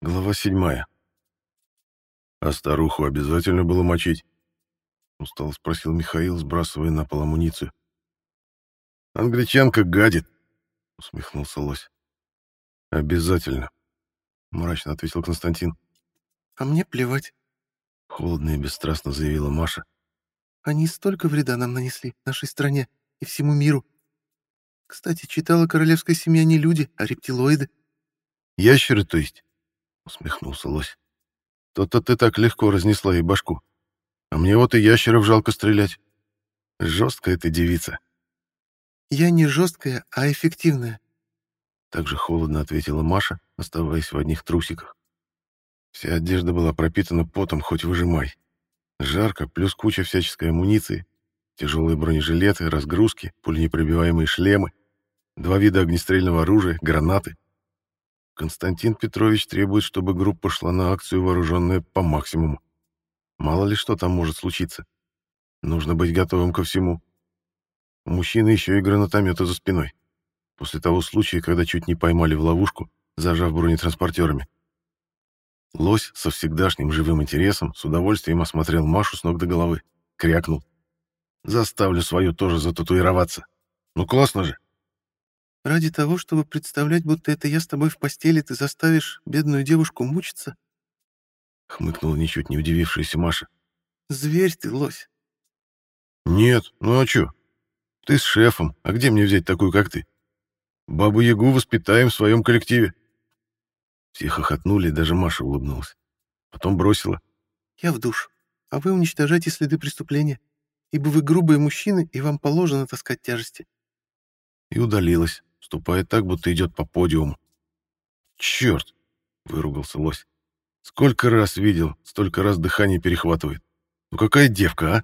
Глава 7. «А старуху обязательно было мочить?» — устало спросил Михаил, сбрасывая на пол амуницию. «Англичанка гадит!» — усмехнулся Лось. «Обязательно!» — мрачно ответил Константин. «А мне плевать», — холодно и бесстрастно заявила Маша. они столько вреда нам нанесли, нашей стране и всему миру. Кстати, читала, королевская семья не люди, а рептилоиды. «Ящеры, то есть?» — усмехнулся Лось. «То-то ты так легко разнесла ей башку. А мне вот и ящеров жалко стрелять. Жесткая ты девица!» Я не жесткая, а эффективная. Так же холодно ответила Маша, оставаясь в одних трусиках. Вся одежда была пропитана потом, хоть выжимай. Жарко, плюс куча всяческой амуниции, тяжелые бронежилеты, разгрузки, пуленепробиваемые шлемы, 2 вида огнестрельного оружия, гранаты. Константин Петрович требует, чтобы группа шла на акцию, вооруженная по максимуму. Мало ли что там может случиться. Нужно быть готовым ко всему. У мужчины еще и гранатометы за спиной. После того случая, когда чуть не поймали в ловушку, зажав бронетранспортерами. Лось со всегдашним живым интересом с удовольствием осмотрел Машу с ног до головы. Крякнул. «Заставлю свою тоже зататуироваться. Ну классно же!» Ради того, чтобы представлять, будто это я с тобой в постели, ты заставишь бедную девушку мучиться? Хмыкнула ничуть не удивившаяся Маша. Зверь ты, Лось. «Нет, ну а чё? Ты с шефом, а где мне взять такую, как ты? Бабу-ягу воспитаем в своем коллективе». Все хохотнули, даже Маша улыбнулась. Потом бросила. Я в душ, а вы уничтожайте следы преступления, ибо вы грубые мужчины, и вам положено таскать тяжести. И удалилась, ступая так, будто идет по подиуму. «Черт!» — выругался Лось. «Сколько раз видел, столько раз дыхание перехватывает. Ну какая девка, а?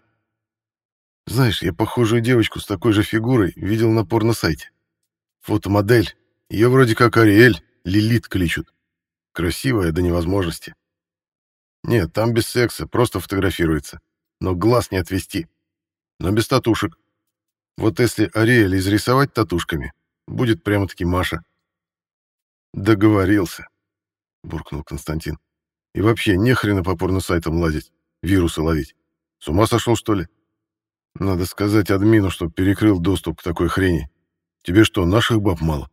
Знаешь, я похожую девочку с такой же фигурой видел на порно-сайте. Фотомодель. Ее вроде как Ариэль, Лилит кличут. Красивая до невозможности. Нет, там без секса, просто фотографируется. Но глаз не отвести. Но без татушек. Вот если Ариэль изрисовать татушками, будет прямо-таки Маша». «Договорился», — буркнул Константин. «И вообще, нехрена по порно-сайтам лазить, вирусы ловить. С ума сошел, что ли? Надо сказать админу, чтоб перекрыл доступ к такой хрени. Тебе что, наших баб мало?»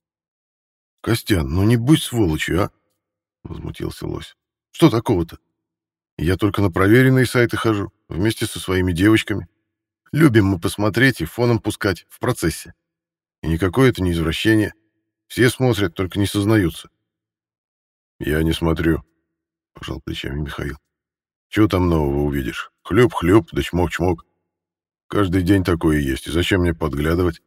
«Костян, ну не будь сволочью, а?» — возмутился Лось. «Что такого-то? Я только на проверенные сайты хожу, вместе со своими девочками. Любим мы посмотреть и фоном пускать в процессе. И никакое это не извращение. Все смотрят, только не сознаются». «Я не смотрю», — пожал плечами Михаил. «Чего там нового увидишь? Хлюп-хлюп, да чмок-чмок. Каждый день такое есть, и зачем мне подглядывать?»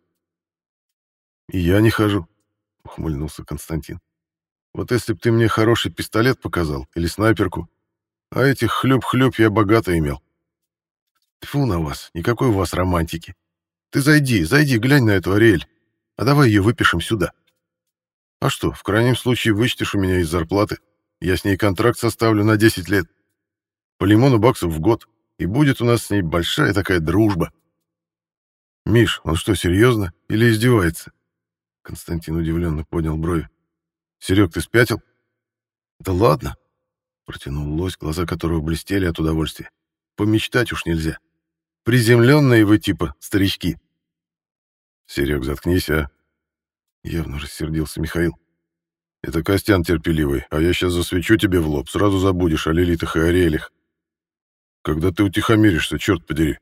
«И я не хожу», — ухмыльнулся Константин. «Вот если б ты мне хороший пистолет показал или снайперку, а этих хлюп-хлюп я богато имел». «Тьфу на вас, никакой у вас романтики. Ты зайди, зайди, глянь на эту Ариэль, а давай ее выпишем сюда. А что, в крайнем случае вычтешь у меня из зарплаты, я с ней контракт составлю на 10 лет. По лимону баксов в год, и будет у нас с ней большая такая дружба». «Миш, он что, серьезно или издевается?» Константин удивленно поднял брови. «Серег, ты спятил?» «Да ладно», — протянул Лось, глаза которого блестели от удовольствия. «Помечтать уж нельзя. Приземленные вы типа старички». «Серег, заткнись, а?» Явно рассердился Михаил. «Это Костян терпеливый, а я сейчас засвечу тебе в лоб, сразу забудешь о Лилитах и Ариэлях. Когда ты утихомиришься, черт подери».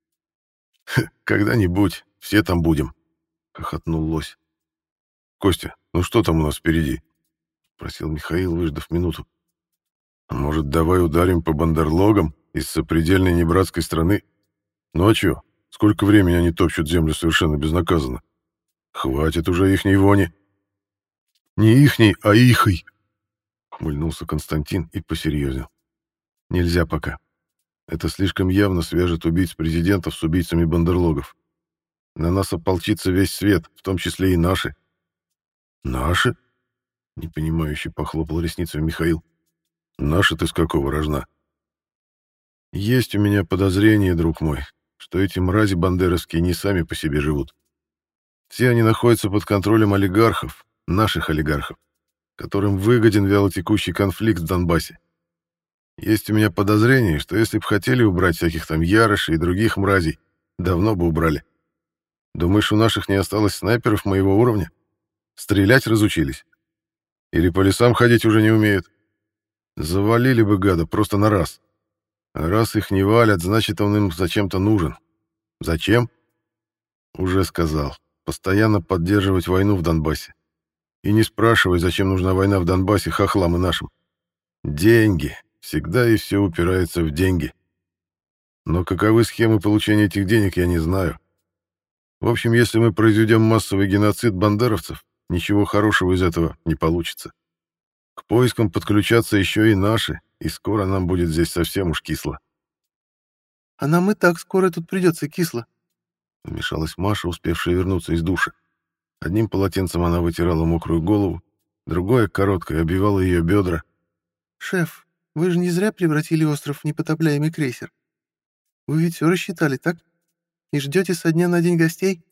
«Когда-нибудь, все там будем», — хохотнул Лось. «Костя, ну что там у нас впереди?» — спросил Михаил, выждав минуту. «Может, давай ударим по бандерлогам из сопредельной небратской страны? Ну а чё, сколько времени они топчут землю совершенно безнаказанно? Хватит уже ихней вони». «Не ихней, а ихой», — хмыльнулся Константин и посерьезнел. «Нельзя пока. Это слишком явно свяжет убийц президентов с убийцами бандерлогов. На нас ополчится весь свет, в том числе и наши». «Наши?» — непонимающе похлопал ресницами Михаил. «Наши ты с какого рожна?» «Есть у меня подозрение, друг мой, что эти мрази бандеровские не сами по себе живут. Все они находятся под контролем олигархов, наших олигархов. которым выгоден вялотекущий конфликт в Донбассе. Есть у меня подозрение, что если бы хотели убрать всяких там Ярошей и других мразей, давно бы убрали. Думаешь, у наших не осталось снайперов моего уровня? Стрелять разучились? Или по лесам ходить уже не умеют? Завалили бы гада просто на раз. А раз их не валят, значит, он им зачем-то нужен. Зачем? Уже сказал. Постоянно поддерживать войну в Донбассе. И не спрашивай, зачем нужна война в Донбассе хохлам и нашим. Деньги. Всегда и все упирается в деньги. Но каковы схемы получения этих денег, я не знаю. В общем, если мы произведем массовый геноцид бандеровцев, ничего хорошего из этого не получится. К поискам подключатся еще и наши, и скоро нам будет здесь совсем уж кисло. — А нам и так скоро тут придется кисло, — вмешалась Маша, успевшая вернуться из душа. Одним полотенцем она вытирала мокрую голову, другое, короткое, обвивало ее бедра. — Шеф, вы же не зря превратили остров в непотопляемый крейсер. Вы ведь все рассчитали, так? И ждете со дня на день гостей?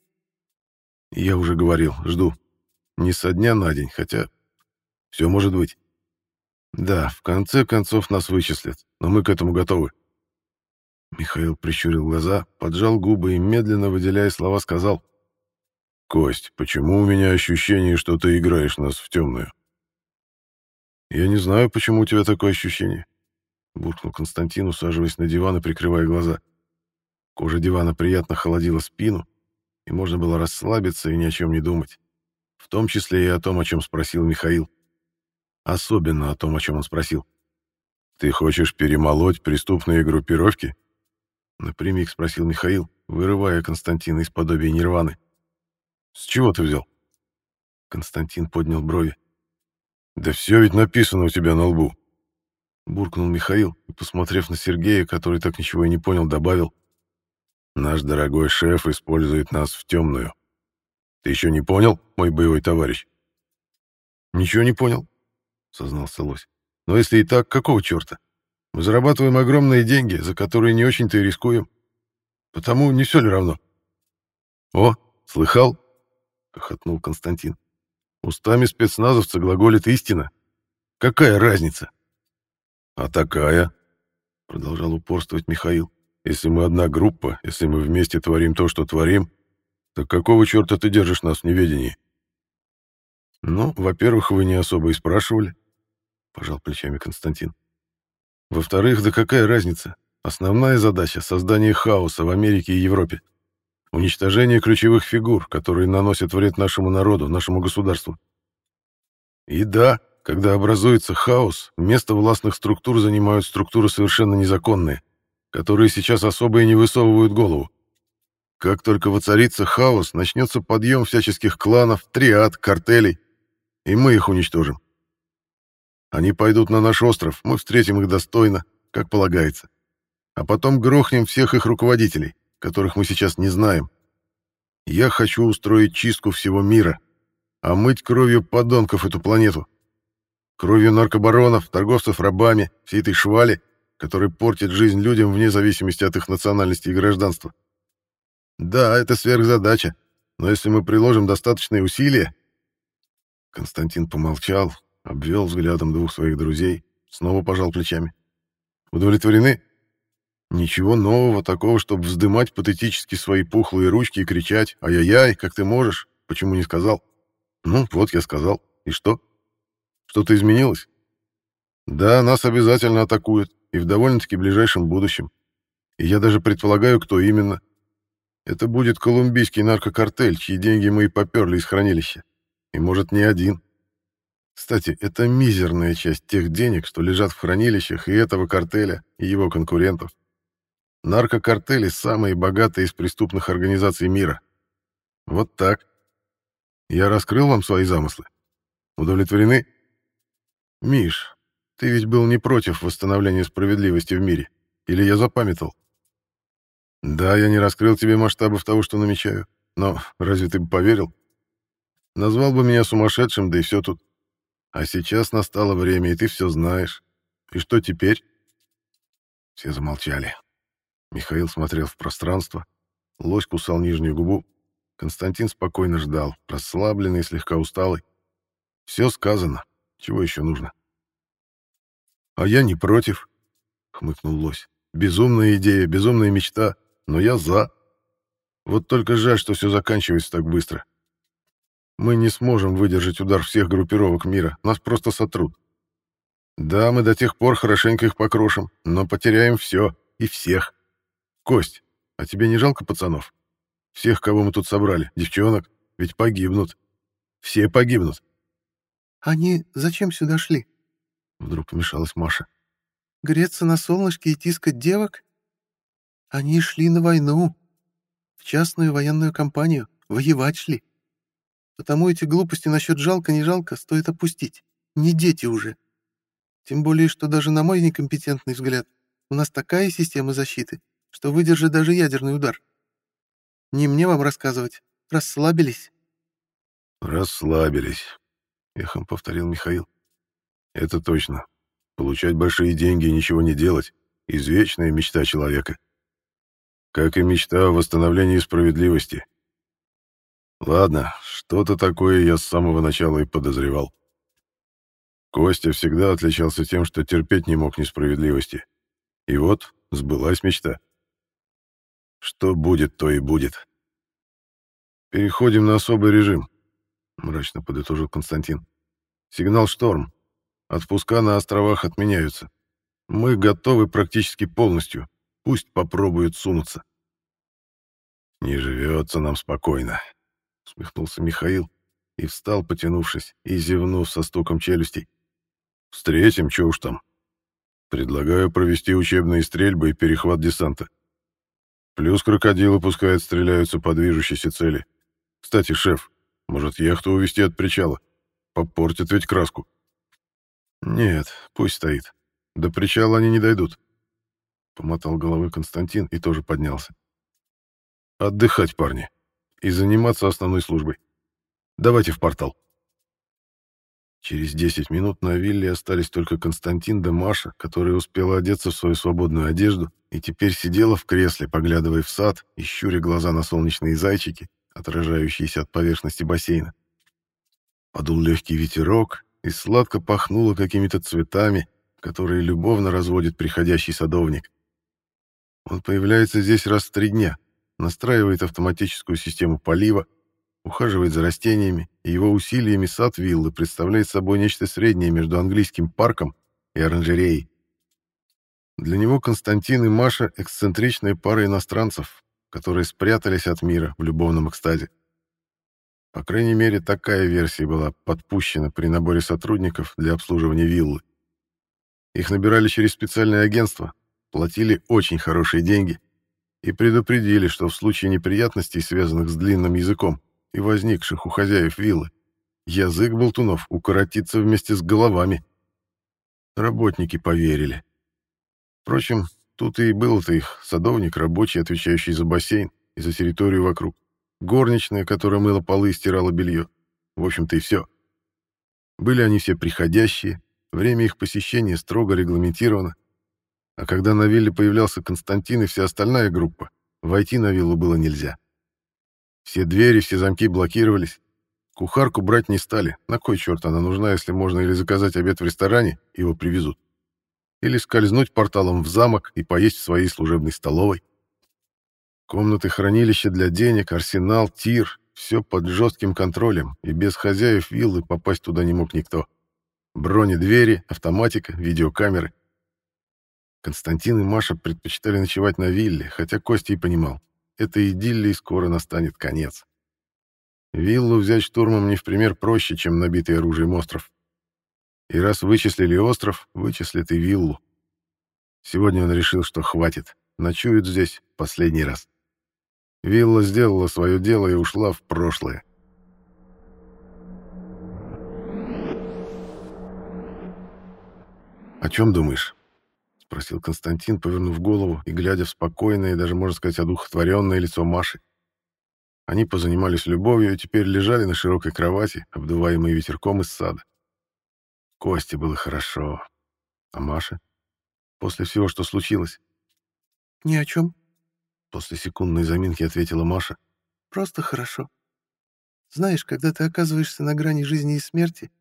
Я уже говорил, жду. Не со дня на день, хотя все может быть. Да, в конце концов нас вычислят, но мы к этому готовы. Михаил прищурил глаза, поджал губы и, медленно выделяя слова, сказал: «Кость, почему у меня ощущение, что ты играешь нас в темную?» «Я не знаю, почему у тебя такое ощущение», — буркнул Константин, усаживаясь на диван и прикрывая глаза. Кожа дивана приятно холодила спину, и можно было расслабиться и ни о чем не думать. В том числе и о том, о чем спросил Михаил. Особенно о том, о чем он спросил. «Ты хочешь перемолоть преступные группировки?» Напрямик спросил Михаил, вырывая Константина из подобия нирваны. «С чего ты взял?» Константин поднял брови. «Да все ведь написано у тебя на лбу!» Буркнул Михаил и, посмотрев на Сергея, который так ничего и не понял, добавил: «Наш дорогой шеф использует нас в темную. Ты еще не понял, мой боевой товарищ?» «Ничего не понял», — сознался Лось. «Но если и так, какого черта? Мы зарабатываем огромные деньги, за которые не очень-то и рискуем. Потому не все ли равно?» «О, слыхал?» — хохотнул Константин. «Устами спецназовца глаголит истина. Какая разница?» «А такая?» — продолжал упорствовать Михаил. «Если мы одна группа, если мы вместе творим то, что творим, так какого черта ты держишь нас в неведении?» «Ну, во-первых, вы не особо и спрашивали», — пожал плечами Константин. «Во-вторых, да какая разница? Основная задача — создание хаоса в Америке и Европе. Уничтожение ключевых фигур, которые наносят вред нашему народу, нашему государству. И да, когда образуется хаос, место властных структур занимают структуры совершенно незаконные, которые сейчас особо и не высовывают голову. Как только воцарится хаос, начнется подъем всяческих кланов, триад, картелей, и мы их уничтожим. Они пойдут на наш остров, мы встретим их достойно, как полагается. А потом грохнем всех их руководителей, которых мы сейчас не знаем. Я хочу устроить чистку всего мира, омыть кровью подонков эту планету. Кровью наркобаронов, торговцев рабами, всей этой швали, которая портит жизнь людям вне зависимости от их национальности и гражданства. Да, это сверхзадача, но если мы приложим достаточные усилия...» Константин помолчал, обвел взглядом двух своих друзей, снова пожал плечами. «Удовлетворены? Ничего нового такого, чтобы вздымать патетически свои пухлые ручки и кричать: «Ай-яй-яй, как ты можешь? Почему не сказал?» Ну, вот я сказал. И что? Что-то изменилось? Да, нас обязательно атакуют, и в довольно-таки ближайшем будущем. И я даже предполагаю, кто именно. Это будет колумбийский наркокартель, чьи деньги мы и поперли из хранилища. И, может, не один. Кстати, это мизерная часть тех денег, что лежат в хранилищах и этого картеля, и его конкурентов. Наркокартели — самые богатые из преступных организаций мира. Вот так. Я раскрыл вам свои замыслы. Удовлетворены? Миш, ты ведь был не против восстановления справедливости в мире? Или я запамятовал? Да, я не раскрыл тебе масштабов того, что намечаю. Но разве ты бы поверил? Назвал бы меня сумасшедшим, да и все тут. А сейчас настало время, и ты все знаешь. И что теперь? Все замолчали. Михаил смотрел в пространство. Лось кусал нижнюю губу. Константин спокойно ждал, расслабленный и слегка усталый. Все сказано. Чего еще нужно? А я не против, хмыкнул лось. Безумная идея, безумная мечта, но я за. Вот только жаль, что все заканчивается так быстро. Мы не сможем выдержать удар всех группировок мира, нас просто сотрут. Да, мы до тех пор хорошенько их покрошим, но потеряем все и всех. Кость, а тебе не жалко пацанов? Всех, кого мы тут собрали, девчонок, ведь погибнут. Все погибнут. Они зачем сюда шли? Вдруг вмешалась Маша. Греться на солнышке и тискать девок? Они шли на войну, в частную военную компанию, воевать шли. Потому эти глупости насчет жалко-не жалко стоит опустить. Не дети уже. Тем более, что даже на мой некомпетентный взгляд, у нас такая система защиты, что выдержит даже ядерный удар. Не мне вам рассказывать. Расслабились. Расслабились, эхом повторил Михаил. Это точно. Получать большие деньги и ничего не делать — извечная мечта человека. Как и мечта о восстановлении справедливости. Ладно, что-то такое я с самого начала и подозревал. Костя всегда отличался тем, что терпеть не мог несправедливости. И вот сбылась мечта. Что будет, то и будет. Переходим на особый режим, мрачно подытожил Константин. Сигнал «Шторм». Отпуска на островах отменяются. Мы готовы практически полностью. Пусть попробуют сунуться. Не живется нам спокойно, усмехнулся Михаил и встал, потянувшись и зевнув со стуком челюстей. Встретим, чё уж там. Предлагаю провести учебные стрельбы и перехват десанта. Плюс крокодилы пускай отстреляются по движущейся цели. Кстати, шеф, может, яхту увезти от причала? Попортит ведь краску. Нет, пусть стоит. До причала они не дойдут. Помотал головой Константин и тоже поднялся. Отдыхать, парни, и заниматься основной службой. Давайте в портал. Через 10 минут на вилле остались только Константин да Маша, которая успела одеться в свою свободную одежду и теперь сидела в кресле, поглядывая в сад и щуря глаза на солнечные зайчики, отражающиеся от поверхности бассейна. Подул легкий ветерок, и сладко пахнуло какими-то цветами, которые любовно разводит приходящий садовник. Он появляется здесь раз в 3 дня, настраивает автоматическую систему полива, ухаживает за растениями, и его усилиями сад виллы представляет собой нечто среднее между английским парком и оранжереей. Для него Константин и Маша — эксцентричная пара иностранцев, которые спрятались от мира в любовном экстазе. По крайней мере, такая версия была подпущена при наборе сотрудников для обслуживания виллы. Их набирали через специальное агентство, платили очень хорошие деньги и предупредили, что в случае неприятностей, связанных с длинным языком и возникших у хозяев виллы, язык болтунов укоротится вместе с головами. Работники поверили. Впрочем, тут и был-то их садовник, рабочий, отвечающий за бассейн и за территорию вокруг, горничная, которая мыла полы и стирала белье. В общем-то и все. Были они все приходящие, время их посещения строго регламентировано. А когда на вилле появлялся Константин и вся остальная группа, войти на виллу было нельзя. Все двери, все замки блокировались. Кухарку брать не стали. На кой черт она нужна, если можно или заказать обед в ресторане, его привезут, или скользнуть порталом в замок и поесть в своей служебной столовой. Комнаты хранилища для денег, арсенал, тир — все под жестким контролем, и без хозяев виллы попасть туда не мог никто. Бронедвери, автоматика, видеокамеры. Константин и Маша предпочитали ночевать на вилле, хотя Костя и понимал, этой идиллии скоро настанет конец. Виллу взять штурмом не в пример проще, чем набитый оружием остров. И раз вычислили остров, вычислят и виллу. Сегодня он решил, что хватит, ночуют здесь последний раз. Вилла сделала свое дело и ушла в прошлое. «О чем думаешь?» — спросил Константин, повернув голову и глядя в спокойное и даже, можно сказать, одухотворенное лицо Маши. Они позанимались любовью и теперь лежали на широкой кровати, обдуваемые ветерком из сада. Косте было хорошо. А Маша? После всего, что случилось? Ни о чем. После секундной заминки ответила Маша. Просто хорошо. Знаешь, когда ты оказываешься на грани жизни и смерти,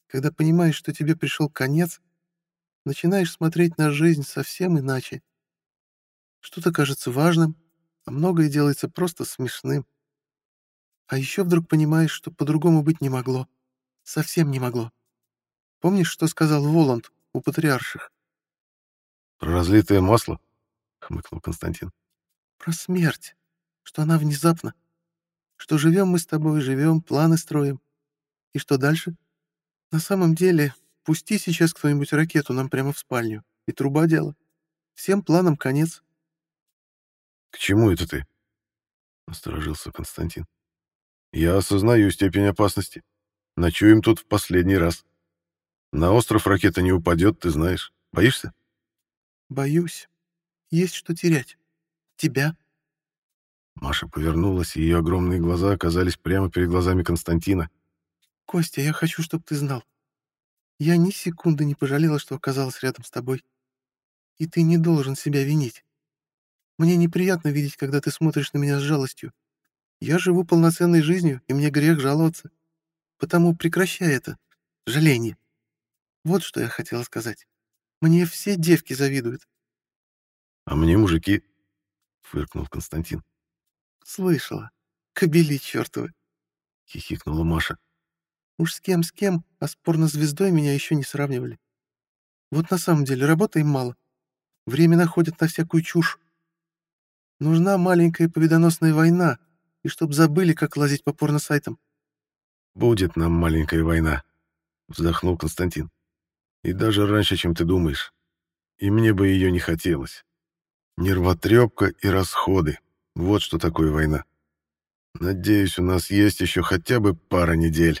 когда понимаешь, что тебе пришел конец, начинаешь смотреть на жизнь совсем иначе. Что-то кажется важным, а многое делается просто смешным. А еще вдруг понимаешь, что по-другому быть не могло. Совсем не могло. Помнишь, что сказал Воланд у патриарших? Про разлитое масло? Хмыкнул Константин. Про смерть. Что она внезапна. Что живем мы с тобой, живем, планы строим. И что дальше? На самом деле, пусти сейчас кто-нибудь ракету нам прямо в спальню. И труба дело. Всем планам конец. К чему это ты? Насторожился Константин. Я осознаю степень опасности. Ночуем тут в последний раз. На остров ракета не упадет, ты знаешь. Боишься? Боюсь. Есть что терять. Тебя. Маша повернулась, и ее огромные глаза оказались прямо перед глазами Константина. Костя, я хочу, чтобы ты знал. Я ни секунды не пожалела, что оказалась рядом с тобой. И ты не должен себя винить. Мне неприятно видеть, когда ты смотришь на меня с жалостью. Я живу полноценной жизнью, и мне грех жаловаться. Потому прекращай это. Жаление. Вот что я хотела сказать. Мне все девки завидуют. А мне мужики, фыркнул Константин. Слышала. Кобели чертовы. Хихикнула Маша. Уж с кем, а с порнозвездой меня еще не сравнивали. Вот на самом деле работы им мало. Время находят на всякую чушь. Нужна маленькая победоносная война, и чтоб забыли, как лазить по порносайтам. Будет нам маленькая война, вздохнул Константин. И даже раньше, чем ты думаешь. И мне бы ее не хотелось. Нервотрепка и расходы. Вот что такое война. Надеюсь, у нас есть еще хотя бы пара недель.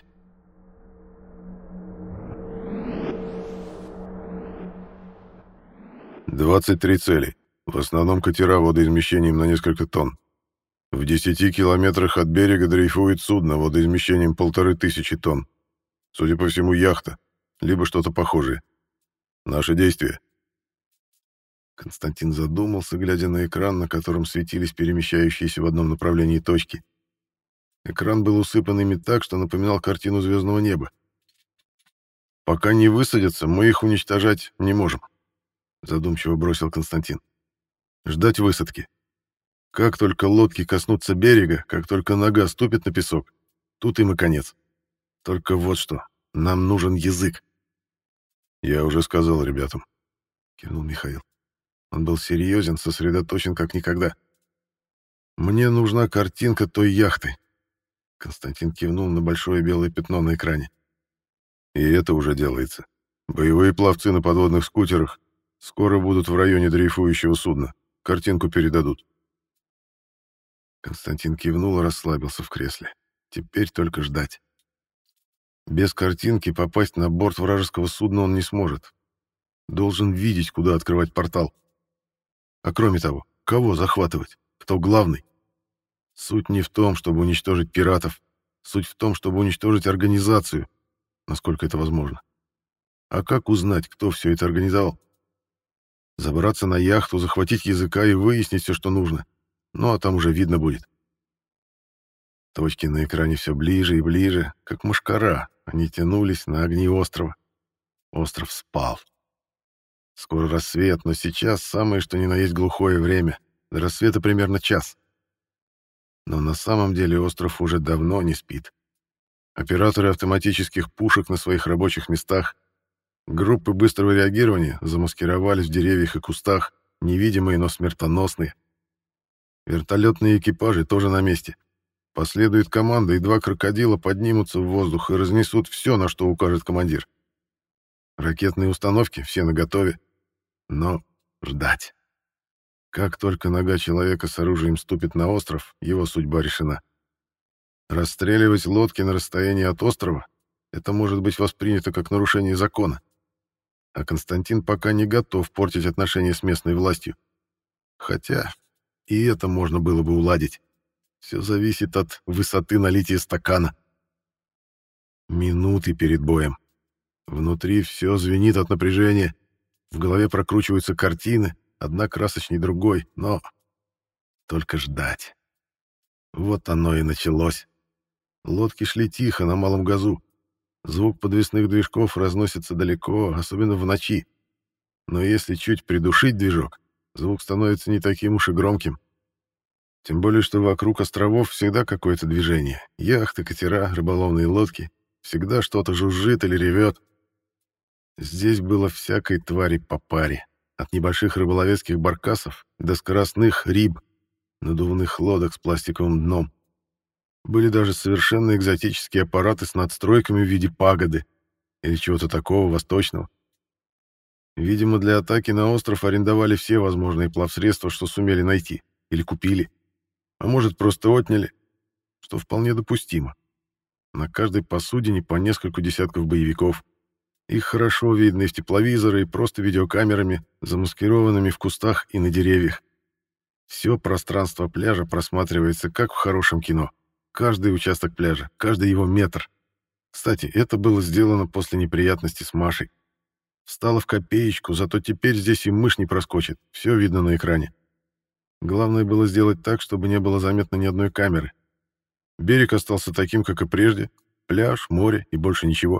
«23 цели. В основном катера водоизмещением на несколько тонн. В 10 километрах от берега дрейфует судно водоизмещением 1500 тонн. Судя по всему, яхта, либо что-то похожее. Наши действия». Константин задумался, глядя на экран, на котором светились перемещающиеся в одном направлении точки. Экран был усыпан ими так, что напоминал картину звездного неба. «Пока не высадятся, мы их уничтожать не можем», — задумчиво бросил Константин. «Ждать высадки. Как только лодки коснутся берега, как только нога ступит на песок, тут им и конец. Только вот что, нам нужен язык». «Я уже сказал ребятам», — кивнул Михаил. Он был серьезен, сосредоточен как никогда. «Мне нужна картинка той яхты». Константин кивнул на большое белое пятно на экране. «И это уже делается. Боевые пловцы на подводных скутерах скоро будут в районе дрейфующего судна. Картинку передадут». Константин кивнул и расслабился в кресле. Теперь только ждать. Без картинки попасть на борт вражеского судна он не сможет. Должен видеть, куда открывать портал. А кроме того, кого захватывать? Кто главный? Суть не в том, чтобы уничтожить пиратов. Суть в том, чтобы уничтожить организацию, насколько это возможно. А как узнать, кто все это организовал? Забраться на яхту, захватить языка и выяснить все, что нужно. Ну, а там уже видно будет. Точки на экране все ближе и ближе, как мушкара. Они тянулись на огни острова. Остров спал. Скоро рассвет, но сейчас самое что ни на есть глухое время. До рассвета примерно час. Но на самом деле остров уже давно не спит. Операторы автоматических пушек на своих рабочих местах, группы быстрого реагирования замаскировались в деревьях и кустах, невидимые, но смертоносные. Вертолетные экипажи тоже на месте. Последует команда, и два крокодила поднимутся в воздух и разнесут все, на что укажет командир. Ракетные установки все наготове. Но ждать. Как только нога человека с оружием ступит на остров, его судьба решена. Расстреливать лодки на расстоянии от острова — это может быть воспринято как нарушение закона. А Константин пока не готов портить отношения с местной властью. Хотя и это можно было бы уладить. Все зависит от высоты налития стакана. Минуты перед боем. Внутри все звенит от напряжения. В голове прокручиваются картины, одна красочней другой, но только ждать. Вот оно и началось. Лодки шли тихо, на малом газу. Звук подвесных движков разносится далеко, особенно в ночи. Но если чуть придушить движок, звук становится не таким уж и громким. Тем более, что вокруг островов всегда какое-то движение. Яхты, катера, рыболовные лодки. Всегда что-то жужжит или ревет. Здесь было всякой твари по паре. От небольших рыболовецких баркасов до скоростных риб, надувных лодок с пластиковым дном. Были даже совершенно экзотические аппараты с надстройками в виде пагоды или чего-то такого восточного. Видимо, для атаки на остров арендовали все возможные плавсредства, что сумели найти, или купили. А может, просто отняли, что вполне допустимо. На каждой посудине по несколько десятков боевиков. Их хорошо видно и в тепловизоры, и просто видеокамерами, замаскированными в кустах и на деревьях. Все пространство пляжа просматривается, как в хорошем кино. Каждый участок пляжа, каждый его метр. Кстати, это было сделано после неприятности с Машей. Встало в копеечку, зато теперь здесь и мышь не проскочит. Все видно на экране. Главное было сделать так, чтобы не было заметно ни одной камеры. Берег остался таким, как и прежде. Пляж, море и больше ничего.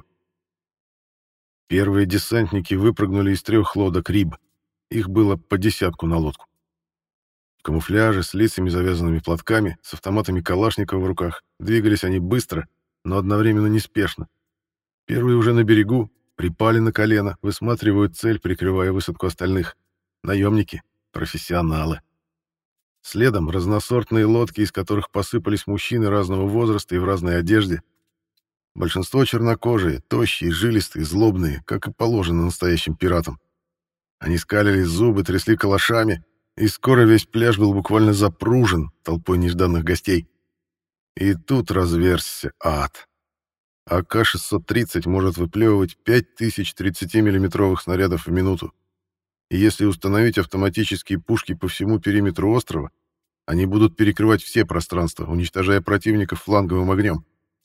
Первые десантники выпрыгнули из 3 лодок «Риб». Их было по 10 на лодку. В камуфляже, с лицами, завязанными платками, с автоматами Калашникова в руках. Двигались они быстро, но одновременно неспешно. Первые уже на берегу, припали на колено, высматривают цель, прикрывая высадку остальных. Наемники, профессионалы. Следом разносортные лодки, из которых посыпались мужчины разного возраста и в разной одежде. Большинство чернокожие, тощие, жилистые, злобные, как и положено настоящим пиратам. Они скалили зубы, трясли калашами, и скоро весь пляж был буквально запружен толпой нежданных гостей. И тут разверзся ад. АК-630 может выплевывать 5000 30-миллиметровых снарядов в минуту. И если установить автоматические пушки по всему периметру острова, они будут перекрывать все пространства, уничтожая противников фланговым огнем.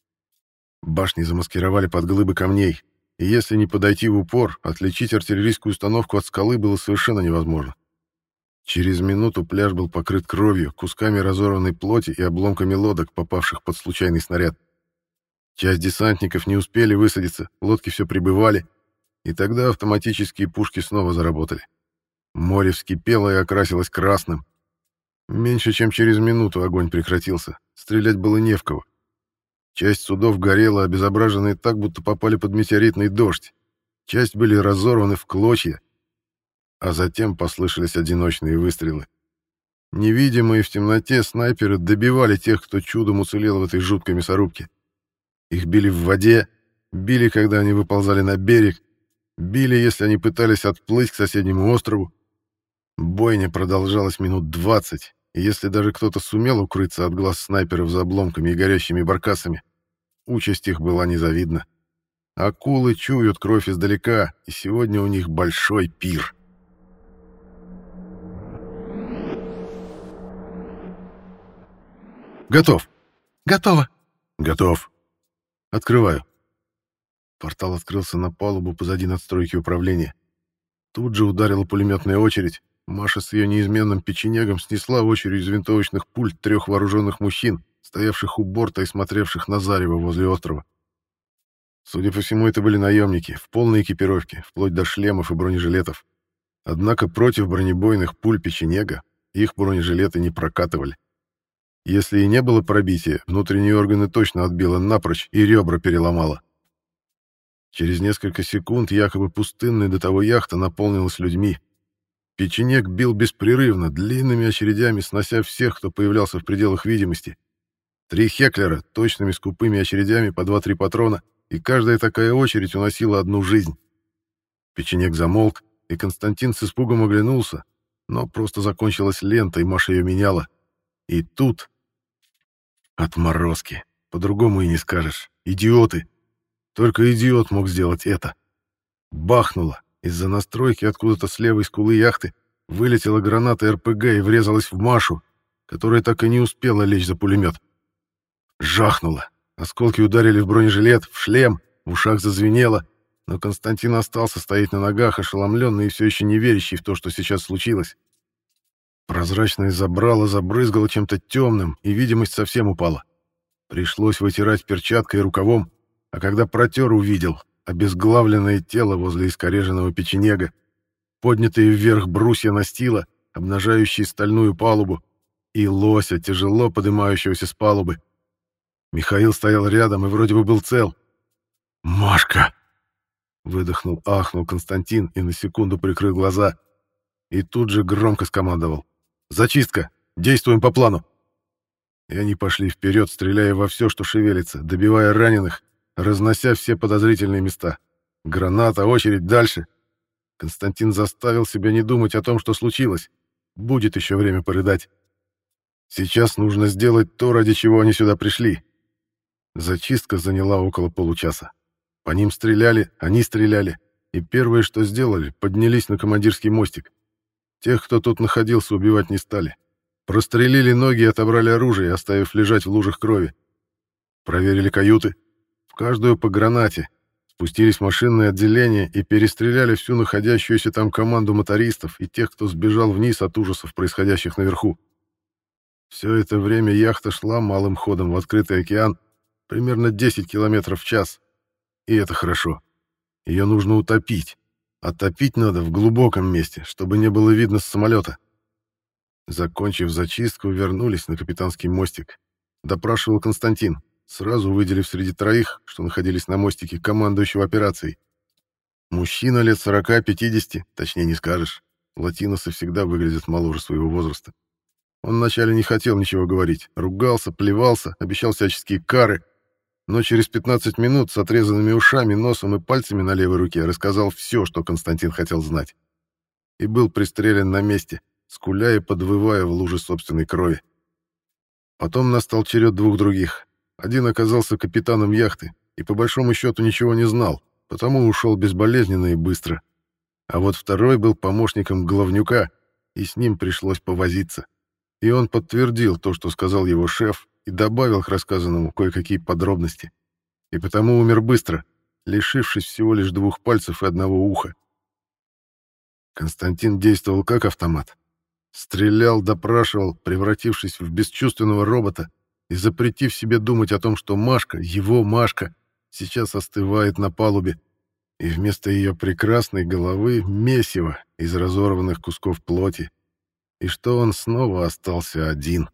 Башни замаскировали под глыбы камней, и если не подойти в упор, отличить артиллерийскую установку от скалы было совершенно невозможно. Через минуту пляж был покрыт кровью, кусками разорванной плоти и обломками лодок, попавших под случайный снаряд. Часть десантников не успели высадиться, лодки все прибывали, и тогда автоматические пушки снова заработали. Море вскипело и окрасилось красным. Меньше чем через минуту огонь прекратился, стрелять было не в кого. Часть судов горела, обезображенные так, будто попали под метеоритный дождь. Часть были разорваны в клочья, а затем послышались одиночные выстрелы. Невидимые в темноте снайперы добивали тех, кто чудом уцелел в этой жуткой мясорубке. Их били в воде, били, когда они выползали на берег, били, если они пытались отплыть к соседнему острову. Бойня продолжалась минут 20, и если даже кто-то сумел укрыться от глаз снайперов за обломками и горящими баркасами, участь их была незавидна. Акулы чуют кровь издалека, и сегодня у них большой пир. «Готов!» «Готово!» «Готов!» «Открываю!» Портал открылся на палубу позади надстройки управления. Тут же ударила пулеметная очередь. Маша с ее неизменным печенегом снесла очередь из винтовочных пуль 3 вооруженных мужчин, стоявших у борта и смотревших на зарево возле острова. Судя по всему, это были наемники, в полной экипировке, вплоть до шлемов и бронежилетов. Однако против бронебойных пуль печенега их бронежилеты не прокатывали. Если и не было пробития, внутренние органы точно отбило напрочь и ребра переломало. Через несколько секунд якобы пустынная до того яхта наполнилась людьми. Печенег бил беспрерывно, длинными очередями, снося всех, кто появлялся в пределах видимости. 3 Хеклера, точными скупыми очередями по 2-3 патрона, и каждая такая очередь уносила одну жизнь. Печенег замолк, и Константин с испугом оглянулся, но просто закончилась лента, и Маша ее меняла. И тут... Отморозки. По-другому и не скажешь. Идиоты. Только идиот мог сделать это. Бахнуло. Из-за настройки откуда-то с левой скулы яхты вылетела граната РПГ и врезалась в Машу, которая так и не успела лечь за пулемет. Жахнуло. Осколки ударили в бронежилет, в шлем, в ушах зазвенело, но Константин остался стоять на ногах, ошеломленный и все еще не верящий в то, что сейчас случилось. Прозрачное забрало забрызгало чем-то темным, и видимость совсем упала. Пришлось вытирать перчаткой и рукавом. а когда протер, увидел обезглавленное тело возле искореженного печенега, поднятые вверх брусья настила, обнажающие стальную палубу, и лося, тяжело поднимающегося с палубы. Михаил стоял рядом и вроде бы был цел. «Машка!» — выдохнул-ахнул Константин и на секунду прикрыл глаза. И тут же громко скомандовал: «Зачистка! Действуем по плану!» И они пошли вперед, стреляя во все, что шевелится, добивая раненых, разнося все подозрительные места. Граната, очередь, дальше. Константин заставил себя не думать о том, что случилось. Будет еще время порыдать. Сейчас нужно сделать то, ради чего они сюда пришли. Зачистка заняла около получаса. По ним стреляли, они стреляли, и первое, что сделали, поднялись на командирский мостик. Тех, кто тут находился, убивать не стали. Прострелили ноги и отобрали оружие, оставив лежать в лужах крови. Проверили каюты. В каждую по гранате. Спустились в машинное отделение и перестреляли всю находящуюся там команду мотористов и тех, кто сбежал вниз от ужасов, происходящих наверху. Все это время яхта шла малым ходом в открытый океан, примерно 10 километров в час. И это хорошо. Ее нужно утопить. А топить надо в глубоком месте, чтобы не было видно с самолета. Закончив зачистку, вернулись на капитанский мостик. Допрашивал Константин, сразу выделив среди троих, что находились на мостике, командующего операцией. Мужчина лет 40-50, точнее не скажешь. Латиносы всегда выглядят моложе своего возраста. Он вначале не хотел ничего говорить, ругался, плевался, обещал всяческие кары, но через 15 минут с отрезанными ушами, носом и пальцами на левой руке рассказал все, что Константин хотел знать. И был пристрелен на месте, скуля и подвывая в луже собственной крови. Потом настал черед двух других. Один оказался капитаном яхты и по большому счету ничего не знал, потому ушел безболезненно и быстро. А вот второй был помощником главнюка, и с ним пришлось повозиться. И он подтвердил то, что сказал его шеф, и добавил к рассказанному кое-какие подробности. И потому умер быстро, лишившись всего лишь 2 пальцев и 1 уха. Константин действовал как автомат. Стрелял, допрашивал, превратившись в бесчувственного робота и запретив себе думать о том, что Машка, его Машка, сейчас остывает на палубе, и вместо ее прекрасной головы месиво из разорванных кусков плоти, и что он снова остался один.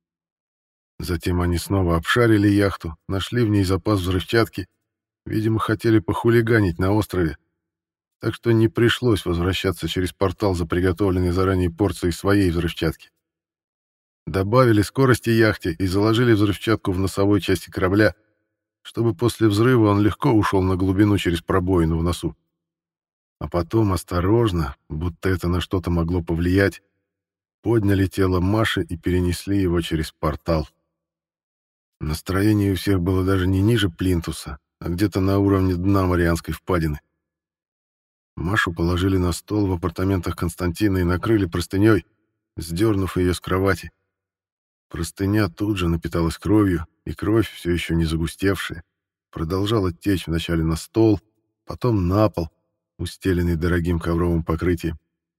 Затем они снова обшарили яхту, нашли в ней запас взрывчатки, видимо, хотели похулиганить на острове, так что не пришлось возвращаться через портал за приготовленной заранее порцией своей взрывчатки. Добавили скорости яхте и заложили взрывчатку в носовой части корабля, чтобы после взрыва он легко ушел на глубину через пробоину в носу. А потом осторожно, будто это на что-то могло повлиять, подняли тело Маши и перенесли его через портал. Настроение у всех было даже не ниже плинтуса, а где-то на уровне дна Марианской впадины. Машу положили на стол в апартаментах Константина и накрыли простыней, сдернув ее с кровати. Простыня тут же напиталась кровью, и кровь, все еще не загустевшая, продолжала течь вначале на стол, потом на пол, устеленный дорогим ковровым покрытием.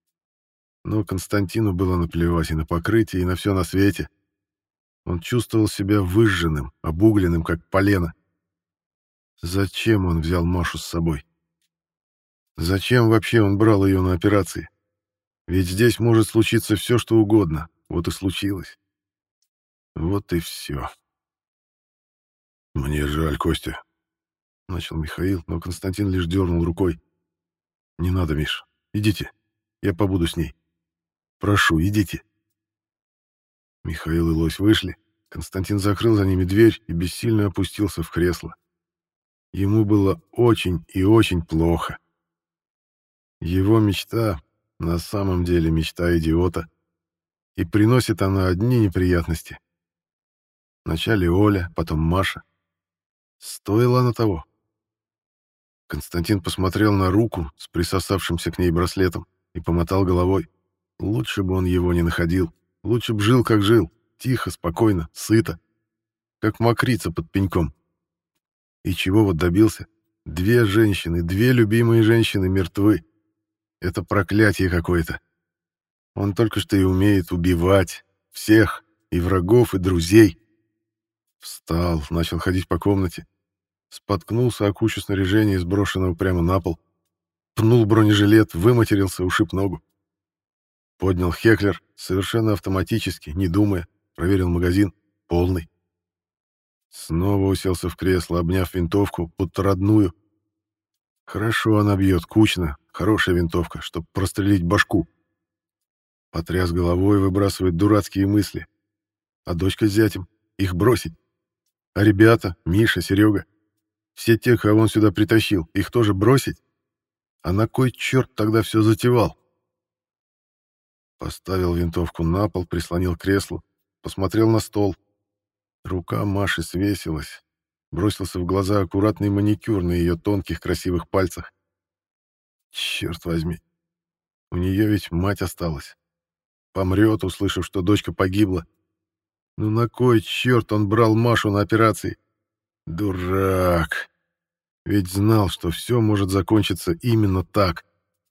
Но Константину было наплевать и на покрытие, и на все на свете. Он чувствовал себя выжженным, обугленным, как полено. Зачем он взял Машу с собой? Зачем вообще он брал ее на операции? Ведь здесь может случиться все, что угодно. Вот и случилось. Вот и все. «Мне жаль, Костя», — начал Михаил, но Константин лишь дернул рукой. «Не надо, Миш. Идите. Я побуду с ней. Прошу, идите». Михаил и Лось вышли. Константин закрыл за ними дверь и бессильно опустился в кресло. Ему было очень и очень плохо. Его мечта на самом деле мечта идиота. И приносит она одни неприятности. Вначале Оля, потом Маша. Стоило оно того? Константин посмотрел на руку с присосавшимся к ней браслетом и помотал головой. Лучше бы он его не находил. Лучше бы жил, как жил. Тихо, спокойно, сыто. Как мокрица под пеньком. И чего вот добился? 2 женщины, 2 любимые женщины мертвы. Это проклятие какое-то. Он только что и умеет убивать. Всех. И врагов, и друзей. Встал, начал ходить по комнате. Споткнулся о кучу снаряжения, сброшенного прямо на пол. Пнул бронежилет, выматерился, ушиб ногу. Поднял Хеклер, совершенно автоматически, не думая, проверил магазин, полный. Снова уселся в кресло, обняв винтовку, будто родную. Хорошо она бьет, кучно, хорошая винтовка, чтоб прострелить башку. Потряс головой, выбрасывает дурацкие мысли. А дочка с зятем? Их бросить? А ребята, Миша, Серега? Все те, кого он сюда притащил, их тоже бросить? А на кой черт тогда все затевал? Поставил винтовку на пол, прислонил к креслу, посмотрел на стол. Рука Маши свесилась. Бросился в глаза аккуратный маникюр на ее тонких красивых пальцах. Черт возьми, у нее ведь мать осталась. Помрет, услышав, что дочка погибла. Ну на кой черт он брал Машу на операции? Дурак. Ведь знал, что все может закончиться именно так.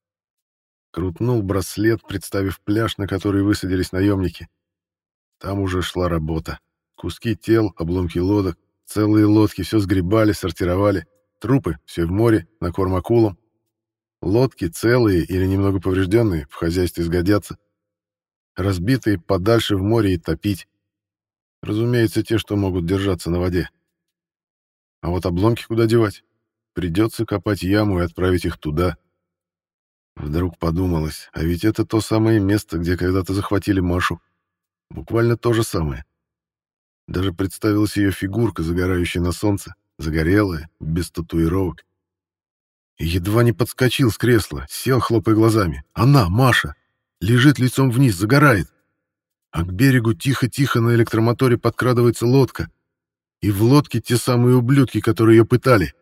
Крутнул браслет, представив пляж, на который высадились наемники. Там уже шла работа. Куски тел, обломки лодок, целые лодки все сгребали, сортировали. Трупы все в море, на корм акулам. Лодки целые или немного поврежденные в хозяйстве сгодятся. Разбитые подальше в море и топить. Разумеется, те, что могут держаться на воде. А вот обломки куда девать? Придется копать яму и отправить их туда. Вдруг подумалось, а ведь это то самое место, где когда-то захватили Машу. Буквально то же самое. Даже представилась ее фигурка, загорающая на солнце, загорелая, без татуировок. И едва не подскочил с кресла, сел, хлопая глазами. Она, Маша, лежит лицом вниз, загорает. А к берегу тихо-тихо на электромоторе подкрадывается лодка. И в лодке те самые ублюдки, которые ее пытали.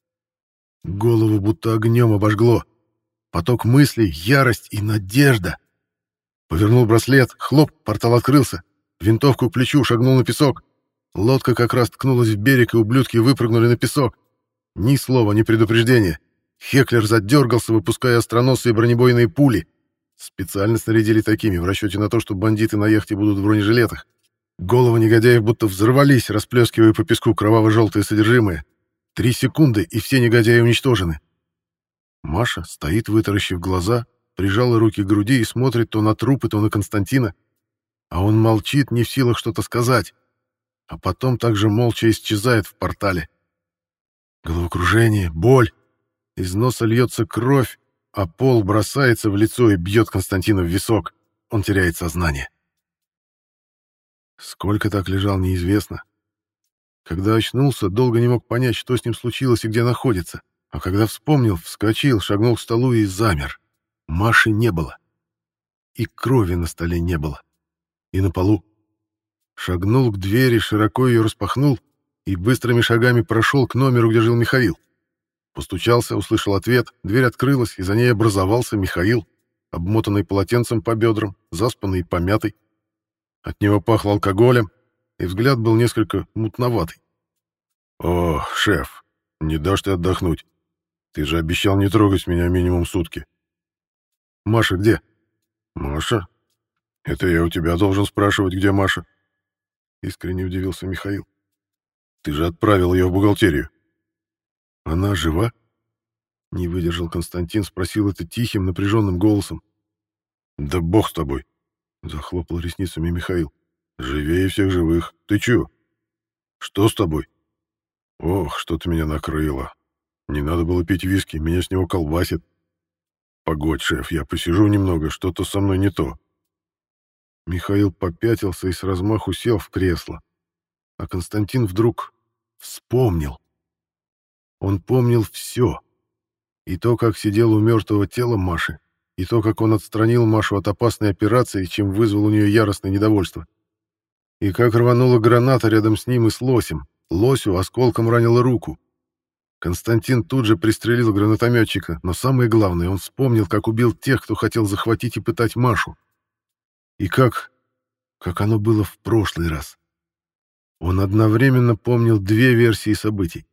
Голову будто огнем обожгло. Поток мыслей, ярость и надежда. Повернул браслет, хлоп, портал открылся. Винтовку к плечу, шагнул на песок. Лодка как раз ткнулась в берег, и ублюдки выпрыгнули на песок. Ни слова, ни предупреждения. Хеклер задергался, выпуская остроносые бронебойные пули. Специально снарядили такими, в расчете на то, что бандиты на яхте будут в бронежилетах. Головы негодяев будто взорвались, расплескивая по песку кроваво-желтое содержимое. 3 секунды, и все негодяи уничтожены. Маша стоит, вытаращив глаза, прижала руки к груди и смотрит то на трупы, то на Константина. А он молчит, не в силах что-то сказать. А потом также молча исчезает в портале. Головокружение, боль. Из носа льется кровь, а пол бросается в лицо и бьет Константина в висок. Он теряет сознание. Сколько так лежал, неизвестно. Когда очнулся, долго не мог понять, что с ним случилось и где находится. А когда вспомнил, вскочил, шагнул к столу и замер. Маши не было. И крови на столе не было. И на полу. Шагнул к двери, широко ее распахнул и быстрыми шагами прошел к номеру, где жил Михаил. Постучался, услышал ответ, дверь открылась, и за ней образовался Михаил, обмотанный полотенцем по бедрам, заспанный и помятый. От него пахло алкоголем, и взгляд был несколько мутноватый. «О, шеф, не дашь ты отдохнуть? Ты же обещал не трогать меня минимум сутки». «Маша где?» «Маша? Это я у тебя должен спрашивать, где Маша?» Искренне удивился Михаил. «Ты же отправил ее в бухгалтерию». «Она жива?» Не выдержал Константин, спросил это тихим, напряженным голосом. «Да бог с тобой!» Захлопал ресницами Михаил. «Живее всех живых. Ты чё? Что с тобой?» «Ох, что-то меня накрыло. Не надо было пить виски, меня с него колбасит. Погодь, шеф, я посижу немного, что-то со мной не то». Михаил попятился и с размаху сел в кресло. А Константин вдруг вспомнил. Он помнил все. И то, как сидел у мертвого тела Маши, и то, как он отстранил Машу от опасной операции, чем вызвал у нее яростное недовольство. И как рванула граната рядом с ним и с Лосем. Лосю осколком ранило руку. Константин тут же пристрелил гранатометчика, но самое главное, он вспомнил, как убил тех, кто хотел захватить и пытать Машу. И как оно было в прошлый раз. Он одновременно помнил 2 версии событий.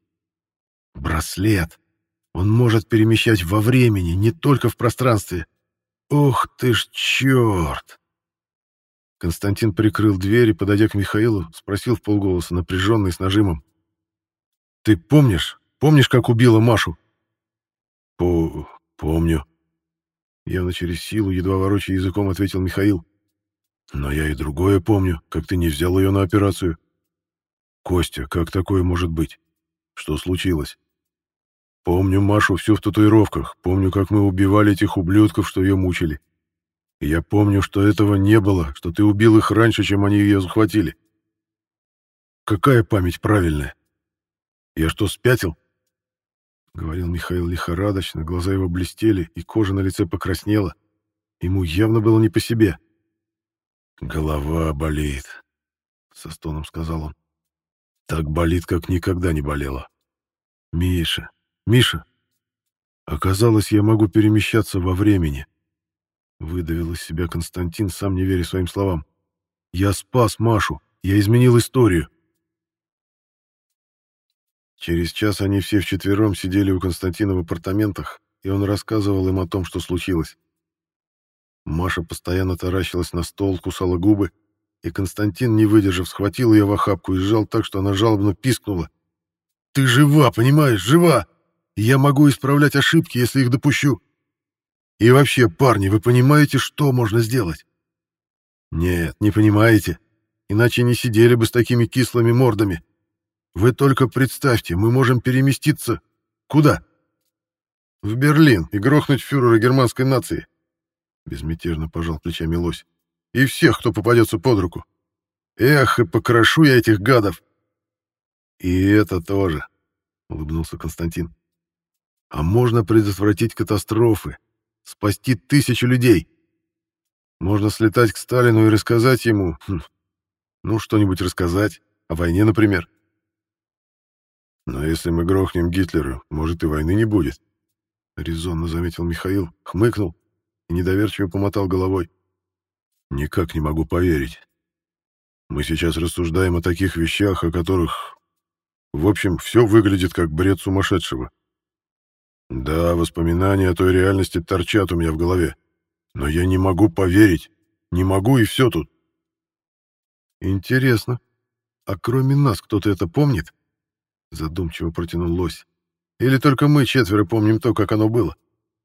Браслет. Он может перемещать во времени, не только в пространстве. Ох ты ж черт! Константин прикрыл дверь и, подойдя к Михаилу, спросил вполголоса, напряженный, с нажимом. «Ты помнишь, Помнишь, как убила Машу?» Помню». Явно через силу, едва ворочая языком, ответил Михаил. «Но я и другое помню, как ты не взял ее на операцию. Костя, как такое может быть? Что случилось? Помню Машу всю в татуировках, помню, как мы убивали этих ублюдков, что ее мучили. И я помню, что этого не было, что ты убил их раньше, чем они ее захватили. Какая память правильная? Я что, спятил?» — говорил Михаил лихорадочно, глаза его блестели, и кожа на лице покраснела. Ему явно было не по себе. «Голова болит», — со стоном сказал он. «Так болит, как никогда не болела. Миша, оказалось, я могу перемещаться во времени», — выдавил из себя Константин, сам не веря своим словам. «Я спас Машу, я изменил историю». Через час они все вчетвером сидели у Константина в апартаментах, и он рассказывал им о том, что случилось. Маша постоянно таращилась на стол, кусала губы, и Константин, не выдержав, схватил ее в охапку и сжал так, что она жалобно пискнула. «Ты жива, понимаешь, жива! И я могу исправлять ошибки, если их допущу. И вообще, парни, вы понимаете, что можно сделать?» «Нет, не понимаете, иначе не сидели бы с такими кислыми мордами. Вы только представьте, мы можем переместиться... Куда?» «В Берлин и грохнуть фюрера германской нации», — безмятежно пожал плечами Лось. «И всех, кто попадется под руку. Эх, и покрошу я этих гадов!» «И это тоже», — улыбнулся Константин. «А можно предотвратить катастрофы, спасти тысячи людей. Можно слетать к Сталину и рассказать ему... ну, что-нибудь рассказать. О войне, например. Но если мы грохнем Гитлера, может, и войны не будет», — резонно заметил Михаил, хмыкнул и недоверчиво помотал головой. «Никак не могу поверить. Мы сейчас рассуждаем о таких вещах, о которых... В общем, все выглядит как бред сумасшедшего. Да, воспоминания о той реальности торчат у меня в голове, но я не могу поверить. Не могу, и все тут». «Интересно, а кроме нас кто-то это помнит?» — задумчиво протянул Лось. «Или только мы четверо помним то, как оно было?»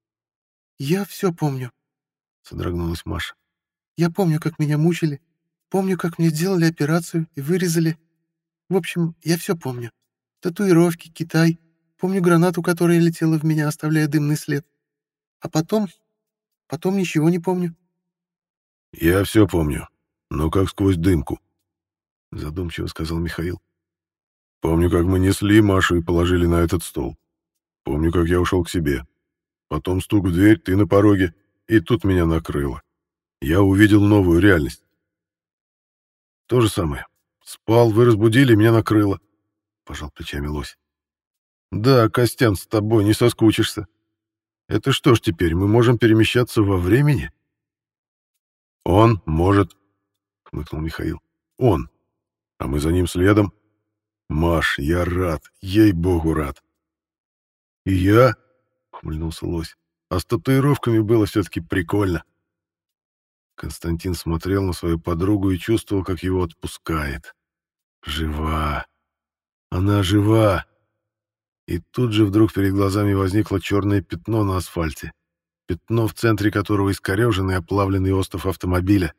«Я все помню», — содрогнулась Маша. «Я помню, как меня мучили, помню, как мне сделали операцию и вырезали. В общем, я все помню. Татуировки, Китай, помню гранату, которая летела в меня, оставляя дымный след. А потом ничего не помню». «Я все помню, но как сквозь дымку», — задумчиво сказал Михаил. «Помню, как мы несли Машу и положили на этот стол. Помню, как я ушел к себе. Потом стук в дверь, ты на пороге, и тут меня накрыло. Я увидел новую реальность. То же самое. Спал, вы разбудили, меня накрыло», — пожал плечами Лось. «Да, Костян, с тобой не соскучишься. Это что ж теперь, мы можем перемещаться во времени?» «Он может», — хмыкнул Михаил. «Он. А мы за ним следом. Маш, я рад, ей-богу рад». «И я», — ухмыльнулся Лось, — «а с татуировками было все-таки прикольно». Константин смотрел на свою подругу и чувствовал, как его отпускает. Жива. Она жива. И тут же вдруг перед глазами возникло черное пятно на асфальте. Пятно, в центре которого искореженный оплавленный остов автомобиля.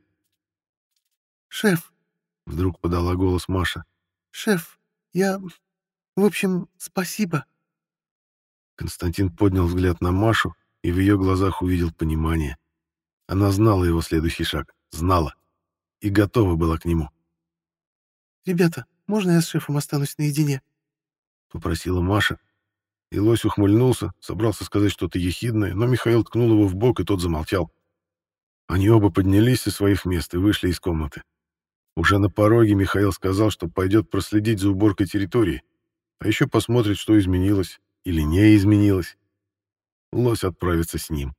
«Шеф», — вдруг подала голос Маша. «Шеф, я... В общем, спасибо». Константин поднял взгляд на Машу и в ее глазах увидел понимание. Она знала его следующий шаг. Знала. И готова была к нему. «Ребята, можно я с шефом останусь наедине?» — попросила Маша. И Лось ухмыльнулся, собрался сказать что-то ехидное, но Михаил ткнул его в бок, и тот замолчал. Они оба поднялись со своих мест и вышли из комнаты. Уже на пороге Михаил сказал, что пойдет проследить за уборкой территории, а еще посмотрит, что изменилось или не изменилось. Лось отправится с ним.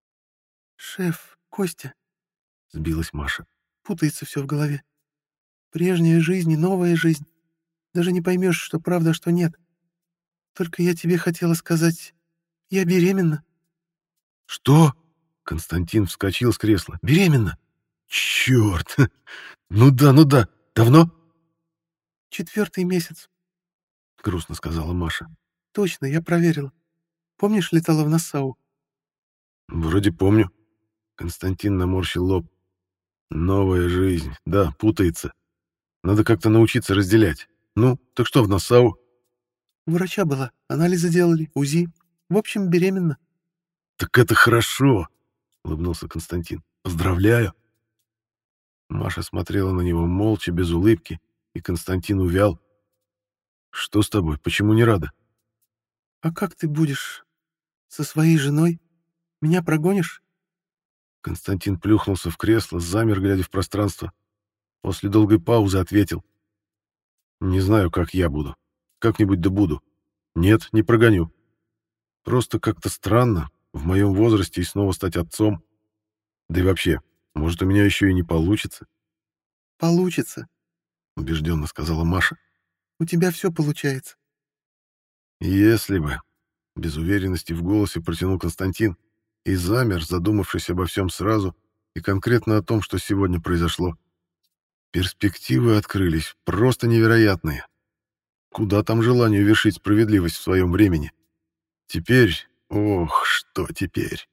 «Шеф, Костя», — сбилась Маша. — «путается все в голове. Прежняя жизнь и новая жизнь. Даже не поймешь, что правда, а что нет. Только я тебе хотела сказать, я беременна». «Что?» — Константин вскочил с кресла. «Беременна? Черт! Ну да. Давно?» «4-й месяц», — грустно сказала Маша. Точно, я проверила. Помнишь, летала в Нассау? Вроде помню. Константин наморщил лоб. Новая жизнь. Да, путается. Надо как-то научиться разделять. Ну, так что в Нассау? У врача была. Анализы делали, УЗИ. В общем, беременна. Так это хорошо, улыбнулся Константин. Поздравляю. Маша смотрела на него молча, без улыбки, и Константин увял. Что с тобой? Почему не рада? А как ты будешь со своей женой? Меня прогонишь? Константин плюхнулся в кресло, замер, глядя в пространство. После долгой паузы ответил. Не знаю, как я буду. Как-нибудь да буду. Нет, не прогоню. Просто как-то странно в моем возрасте и снова стать отцом. Да и вообще, может, у меня еще и не получится. Получится, Убежденно сказала Маша. у тебя все получается. Если бы. Без уверенности в голосе протянул Константин и замер, задумавшись обо всем сразу и конкретно о том, что сегодня произошло. Перспективы открылись, просто невероятные. Куда там желание вершить справедливость в своем времени? Теперь... Ох, что теперь?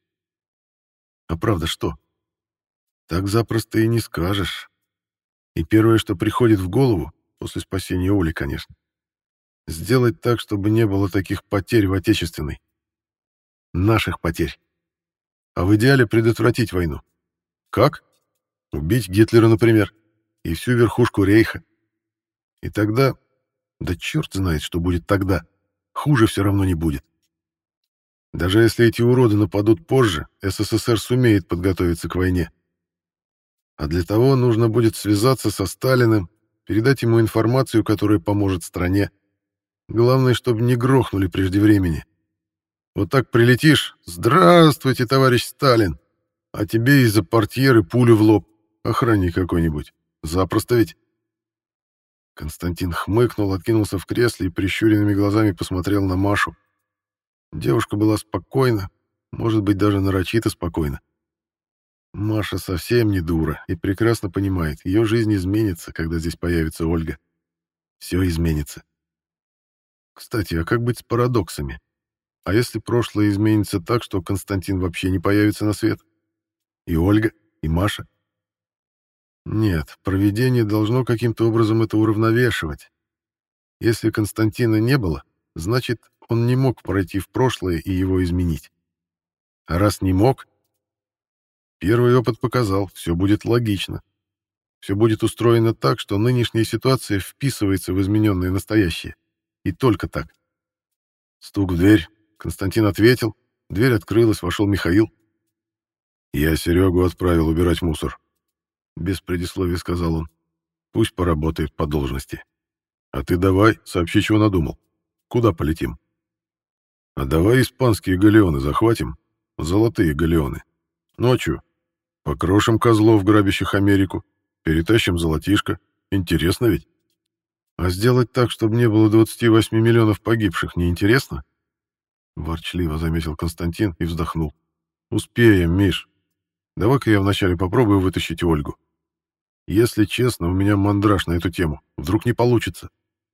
А правда что? Так запросто и не скажешь. И первое, что приходит в голову, после спасения Оли, конечно, сделать так, чтобы не было таких потерь в Отечественной. Наших потерь. А в идеале предотвратить войну. Как? Убить Гитлера, например, и всю верхушку рейха. И тогда... Да черт знает, что будет тогда. Хуже все равно не будет. Даже если эти уроды нападут позже, СССР сумеет подготовиться к войне. А для того нужно будет связаться со Сталиным, передать ему информацию, которая поможет стране. Главное, чтобы не грохнули прежде времени. Вот так прилетишь: «Здравствуйте, товарищ Сталин!» А тебе из-за портьеры пулю в лоб. Охранник какой-нибудь. Запросто ведь. Константин хмыкнул, откинулся в кресле и прищуренными глазами посмотрел на Машу. Девушка была спокойна, может быть, даже нарочито спокойна. Маша совсем не дура и прекрасно понимает, ее жизнь изменится, когда здесь появится Ольга. Все изменится. Кстати, а как быть с парадоксами? А если прошлое изменится так, что Константин вообще не появится на свет? И Ольга, и Маша? Нет, провидение должно каким-то образом это уравновешивать. Если Константина не было, значит, он не мог пройти в прошлое и его изменить. А раз не мог, первый опыт показал, все будет логично. Все будет устроено так, что нынешняя ситуация вписывается в измененное настоящее. И только так. Стук в дверь. Константин ответил. Дверь открылась, вошел Михаил. «Я Серегу отправил убирать мусор», — без предисловия сказал он. «Пусть поработает по должности. А ты давай, сообщи, чего надумал. Куда полетим?» «А давай испанские галеоны захватим. Золотые галеоны. Ночью. Покрошим козлов, грабящих Америку. Перетащим золотишко. Интересно ведь? А сделать так, чтобы не было 28 миллионов погибших, неинтересно?» Ворчливо заметил Константин и вздохнул. «Успеем, Миш. Давай-ка я вначале попробую вытащить Ольгу. Если честно, у меня мандраж на эту тему. Вдруг не получится?»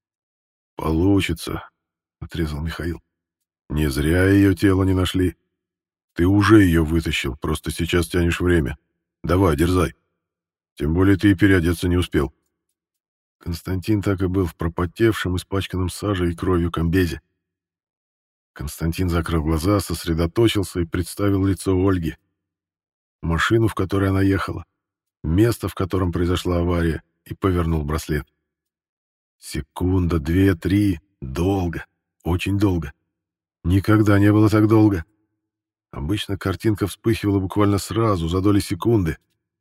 «Получится», — отрезал Михаил. «Не зря ее тело не нашли. Ты уже ее вытащил, просто сейчас тянешь время. Давай, дерзай. Тем более ты и переодеться не успел». Константин так и был в пропотевшем, испачканном сажей и кровью комбезе. Константин закрыл глаза, сосредоточился и представил лицо Ольги. Машину, в которой она ехала, место, в котором произошла авария, и повернул браслет. Секунда, две, три. Долго. Очень долго. Никогда не было так долго. Обычно картинка вспыхивала буквально сразу, за доли секунды.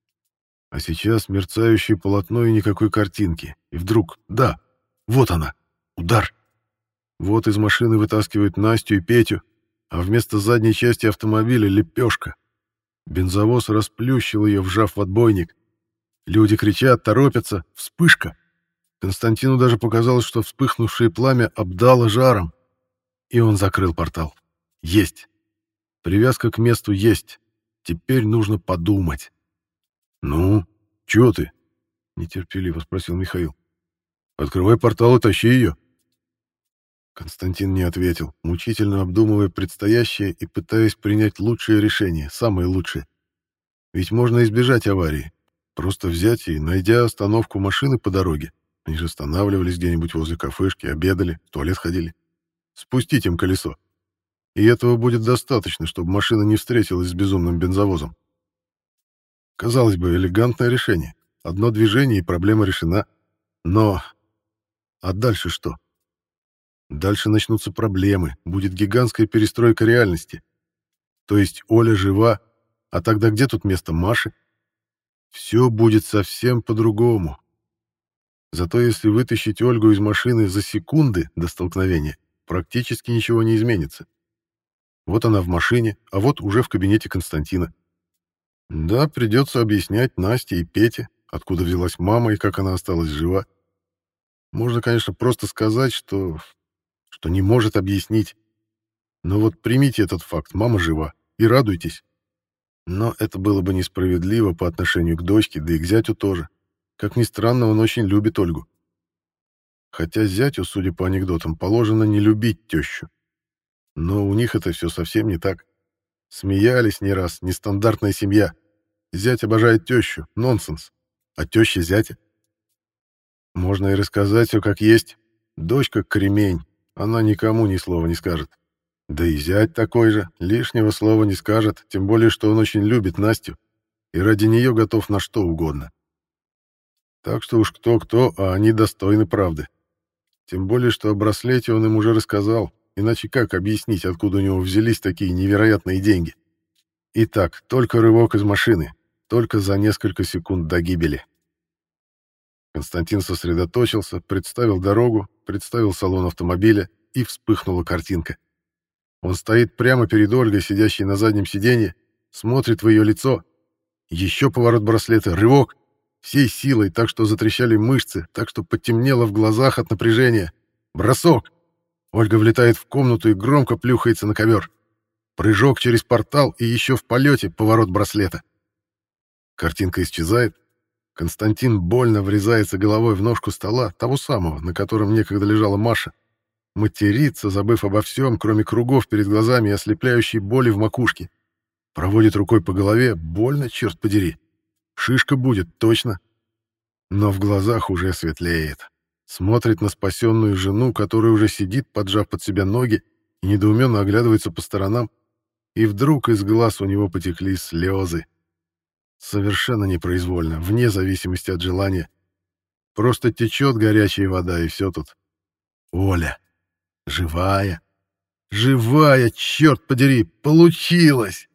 А сейчас мерцающее полотно и никакой картинки. И вдруг, да, вот она, удар. Вот из машины вытаскивают Настю и Петю, а вместо задней части автомобиля лепешка. Бензовоз расплющил ее, вжав в отбойник. Люди кричат, торопятся. Вспышка. Константину даже показалось, что вспыхнувшее пламя обдало жаром. И он закрыл портал. Есть. Привязка к месту есть. Теперь нужно подумать. «Ну, чё ты?» — нетерпеливо спросил Михаил. «Открывай портал и тащи ее». Константин не ответил, мучительно обдумывая предстоящее и пытаясь принять лучшее решение, самое лучшее. Ведь можно избежать аварии. Просто взять и, найдя остановку машины по дороге, они же останавливались где-нибудь возле кафешки, обедали, в туалет ходили, спустить им колесо. И этого будет достаточно, чтобы машина не встретилась с безумным бензовозом. Казалось бы, элегантное решение. Одно движение, и проблема решена. Но... А дальше что? Дальше начнутся проблемы, будет гигантская перестройка реальности. То есть Оля жива, а тогда где тут место Маши? Все будет совсем по-другому. Зато если вытащить Ольгу из машины за секунды до столкновения, практически ничего не изменится. Вот она в машине, а вот уже в кабинете Константина. Да, придется объяснять Насте и Пете, откуда взялась мама и как она осталась жива. Можно, конечно, просто сказать, что не может объяснить. Но вот примите этот факт, мама жива, и радуйтесь. Но это было бы несправедливо по отношению к дочке, да и к зятю тоже. Как ни странно, он очень любит Ольгу. Хотя зятю, судя по анекдотам, положено не любить тещу. Но у них это все совсем не так. Смеялись не раз, нестандартная семья. Зять обожает тещу, нонсенс. А теща зятя. Можно и рассказать все как есть. Дочка кремень, она никому ни слова не скажет. Да и зять такой же, лишнего слова не скажет, тем более, что он очень любит Настю и ради нее готов на что угодно. Так что уж кто-кто, а они достойны правды. Тем более, что о браслете он им уже рассказал, иначе как объяснить, откуда у него взялись такие невероятные деньги? Итак, только рывок из машины, только за несколько секунд до гибели. Константин сосредоточился, представил дорогу, представил салон автомобиля, и вспыхнула картинка. Он стоит прямо перед Ольгой, сидящей на заднем сиденье, смотрит в ее лицо. Еще поворот браслета, рывок. Всей силой, так что затрещали мышцы, так что потемнело в глазах от напряжения. Бросок. Ольга влетает в комнату и громко плюхается на ковер. Прыжок через портал и еще в полете поворот браслета. Картинка исчезает. Константин больно врезается головой в ножку стола, того самого, на котором некогда лежала Маша. Матерится, забыв обо всем, кроме кругов перед глазами и ослепляющей боли в макушке. Проводит рукой по голове, больно, черт подери. Шишка будет, точно. Но в глазах уже светлеет. Смотрит на спасенную жену, которая уже сидит, поджав под себя ноги, и недоуменно оглядывается по сторонам. И вдруг из глаз у него потекли слезы. Совершенно непроизвольно, вне зависимости от желания. Просто течет горячая вода, и все тут. Оля. Живая. Живая, черт подери, получилось!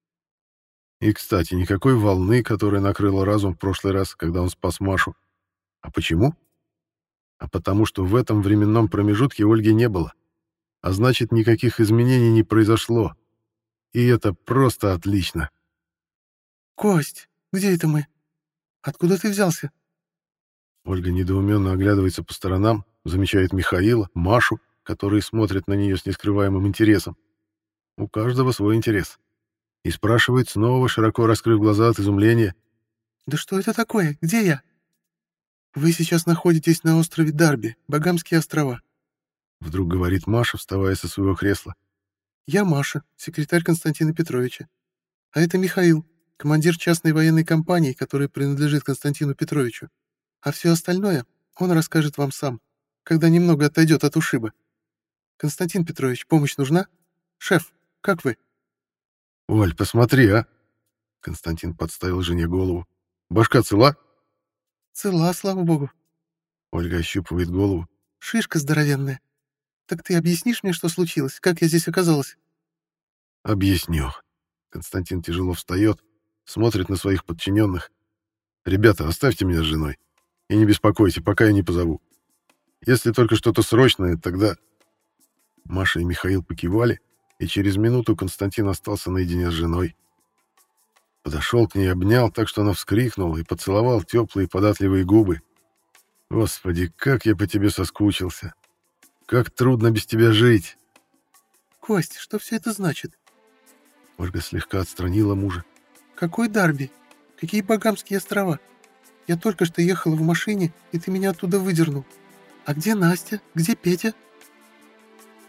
И, кстати, никакой волны, которая накрыла разум в прошлый раз, когда он спас Машу. А почему? А потому что в этом временном промежутке Ольги не было. А значит, никаких изменений не произошло. И это просто отлично. «Кость, где это мы? Откуда ты взялся?» Ольга недоуменно оглядывается по сторонам, замечает Михаила, Машу, которые смотрят на нее с нескрываемым интересом. У каждого свой интерес. И спрашивает снова, широко раскрыв глаза от изумления. «Да что это такое? Где я?» «Вы сейчас находитесь на острове Дарби, Багамские острова». Вдруг говорит Маша, вставая со своего кресла. «Я Маша, секретарь Константина Петровича. А это Михаил, командир частной военной компании, которая принадлежит Константину Петровичу. А все остальное он расскажет вам сам, когда немного отойдет от ушиба. Константин Петрович, помощь нужна? Шеф, как вы?» «Оль, посмотри, а!» Константин подставил жене голову. «Башка цела?» «Цела, слава богу». Ольга ощупывает голову. «Шишка здоровенная. Так ты объяснишь мне, что случилось? Как я здесь оказалась?» «Объясню». Константин тяжело встает, смотрит на своих подчиненных. «Ребята, оставьте меня с женой. И не беспокойте, пока я не позову. Если только что-то срочное, тогда...» Маша и Михаил покивали, и через минуту Константин остался наедине с женой. Подошел к ней, обнял так, что она вскрикнула, и поцеловал теплые податливые губы. «Господи, как я по тебе соскучился! Как трудно без тебя жить!» «Кость, что все это значит?» Ольга слегка отстранила мужа. «Какой Дарби? Какие Багамские острова? Я только что ехала в машине, и ты меня оттуда выдернул. А где Настя? Где Петя?»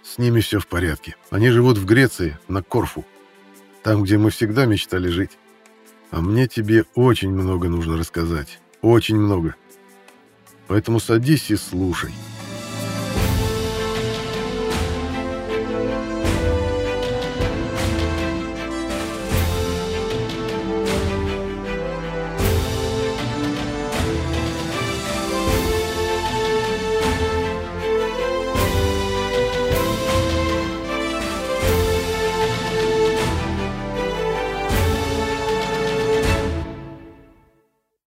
С ними все в порядке. Они живут в Греции, на Корфу. Там, где мы всегда мечтали жить. А мне тебе очень много нужно рассказать. Очень много. Поэтому садись и слушай.